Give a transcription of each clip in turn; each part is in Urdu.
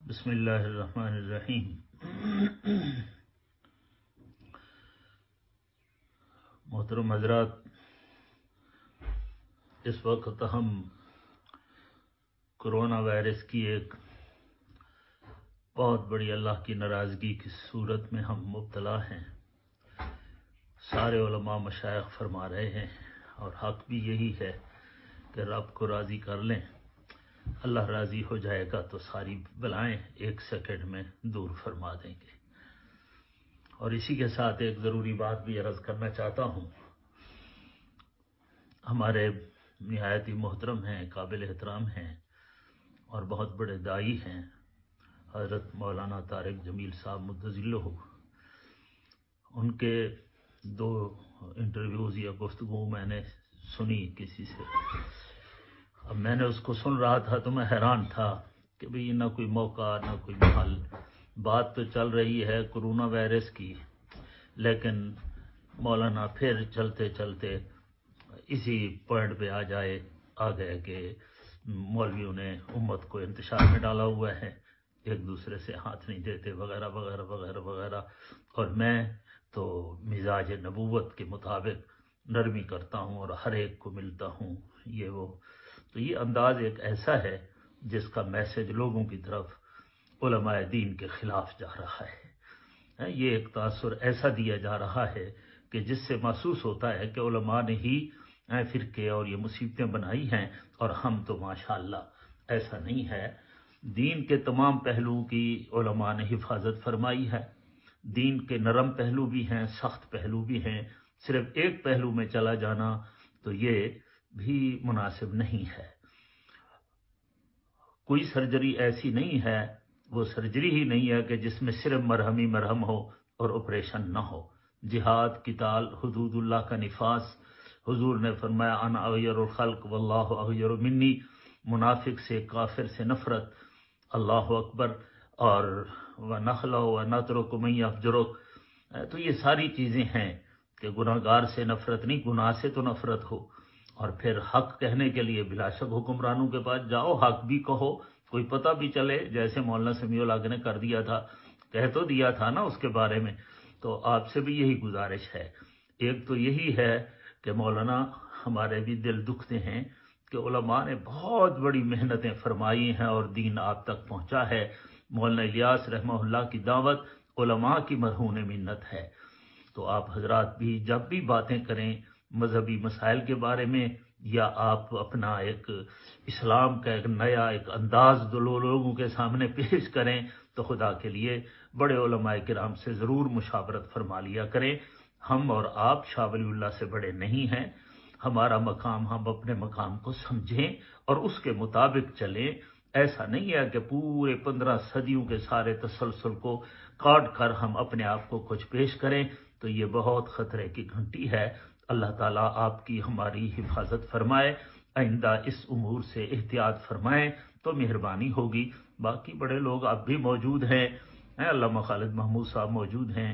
بسم اللہ الرحمن الرحیم۔ محترم حضرات، اس وقت ہم کرونا وائرس کی ایک بہت بڑی اللہ کی ناراضگی کی صورت میں ہم مبتلا ہیں۔ سارے علماء مشائخ فرما رہے ہیں اور حق بھی یہی ہے کہ رب کو راضی کر لیں، اللہ راضی ہو جائے گا تو ساری بلائیں ایک سیکنڈ میں دور فرما دیں گے۔ اور اسی کے ساتھ ایک ضروری بات بھی عرض کرنا چاہتا ہوں۔ ہمارے نہایت ہی محترم ہیں، قابل احترام ہیں اور بہت بڑے داعی ہیں، حضرت مولانا طارق جمیل صاحب مدظلہ۔ ان کے 2 انٹرویوز یا گفتگو میں نے سنی کسی سے۔ اب میں نے اس کو سن رہا تھا تو میں حیران تھا کہ بھئی نہ کوئی موقع نہ کوئی محل، بات تو چل رہی ہے کرونا وائرس کی، لیکن مولانا پھر چلتے چلتے اسی پوائنٹ پہ آ گئے کہ مولویوں نے امت کو انتشار میں ڈالا ہوا ہے، ایک دوسرے سے ہاتھ نہیں دیتے وغیرہ وغیرہ وغیرہ وغیرہ، اور میں تو مزاج نبوت کے مطابق نرمی کرتا ہوں اور ہر ایک کو ملتا ہوں، یہ وہ۔ تو یہ انداز ایک ایسا ہے جس کا میسج لوگوں کی طرف علماء دین کے خلاف جا رہا ہے۔ یہ ایک تاثر ایسا دیا جا رہا ہے کہ جس سے محسوس ہوتا ہے کہ علماء نے ہی فرقے اور یہ مصیبتیں بنائی ہیں، اور ہم تو ماشاءاللہ ایسا نہیں ہے۔ دین کے تمام پہلوؤں کی علماء نے حفاظت فرمائی ہے۔ دین کے نرم پہلو بھی ہیں، سخت پہلو بھی ہیں، صرف ایک پہلو میں چلا جانا تو یہ بھی مناسب نہیں ہے۔ کوئی سرجری ایسی نہیں ہے، وہ سرجری ہی نہیں ہے کہ جس میں صرف مرہم ہی مرہم ہو اور آپریشن نہ ہو۔ جہاد، قتال، حدود اللہ کا نفاذ، حضور نے فرمایا انا اغیر الخلق واللہ اغیر منی، منافق سے، کافر سے نفرت، اللہ اکبر، اور وَنَخْلَعُ وَنَتْرُكُ مَن يَفْجُرُكَ۔ تو یہ ساری چیزیں ہیں کہ گناہ گار سے نفرت نہیں، گناہ سے تو نفرت ہو، اور پھر حق کہنے کے لیے بلا شک حکمرانوں کے پاس جاؤ، حق بھی کہو، کوئی پتہ بھی چلے، جیسے مولانا سمیع الحق نے کر دیا تھا، کہہ تو دیا تھا نا اس کے بارے میں۔ تو آپ سے بھی یہی گزارش ہے۔ ایک تو یہی ہے کہ مولانا ہمارے بھی دل دکھتے ہیں کہ علماء نے بہت بڑی محنتیں فرمائی ہیں اور دین آپ تک پہنچا ہے۔ مولانا الیاس رحمہ اللہ کی دعوت علماء کی مرہون منت ہے۔ تو آپ حضرات بھی جب بھی باتیں کریں مذہبی مسائل کے بارے میں، یا آپ اپنا ایک اسلام کا ایک نیا ایک انداز لوگوں کے سامنے پیش کریں، تو خدا کے لیے بڑے علماء کرام سے ضرور مشاورت فرما لیا کریں۔ ہم اور آپ شاہ ولی اللہ سے بڑے نہیں ہیں۔ ہمارا مقام، ہم اپنے مقام کو سمجھیں اور اس کے مطابق چلیں۔ ایسا نہیں ہے کہ پورے 15 صدیوں کے سارے تسلسل کو کاٹ کر ہم اپنے آپ کو کچھ پیش کریں، تو یہ بہت خطرے کی گھنٹی ہے۔ اللہ تعالیٰ آپ کی ہماری حفاظت فرمائے، آئندہ اس امور سے احتیاط فرمائیں تو مہربانی ہوگی۔ باقی بڑے لوگ اب بھی موجود ہیں، علامہ خالد محمود صاحب موجود ہیں،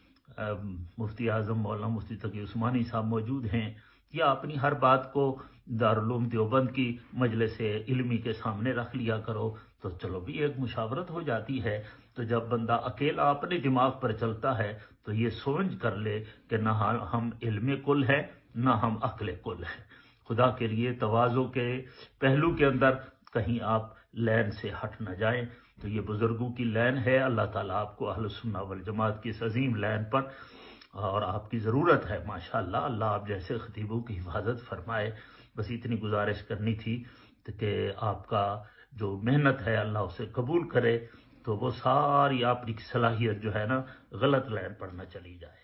مفتی اعظم مولانا مفتی تقی عثمانی صاحب موجود ہیں، یا اپنی ہر بات کو دارالعلوم دیوبند کی مجلس علمی کے سامنے رکھ لیا کرو، تو چلو بھی ایک مشاورت ہو جاتی ہے۔ تو جب بندہ اکیلا اپنے دماغ پر چلتا ہے تو یہ سوچ کر لے کہ نہ ہم علم کل ہے نہ ہم عقل کل ہے۔ خدا کے لیے تواضع کے پہلو کے اندر کہیں آپ لین سے ہٹ نہ جائیں۔ تو یہ بزرگوں کی لین ہے، اللہ تعالیٰ آپ کو اہل سنہ والجماعت کی اس عظیم لین پر، اور آپ کی ضرورت ہے ماشاءاللہ، اللہ آپ جیسے خطیبوں کی حفاظت فرمائے۔ بس اتنی گزارش کرنی تھی کہ آپ کا جو محنت ہے اللہ اسے قبول کرے، تو وہ ساری آپ کی صلاحیت جو ہے نا غلط لائن پر نہ چلی جائے۔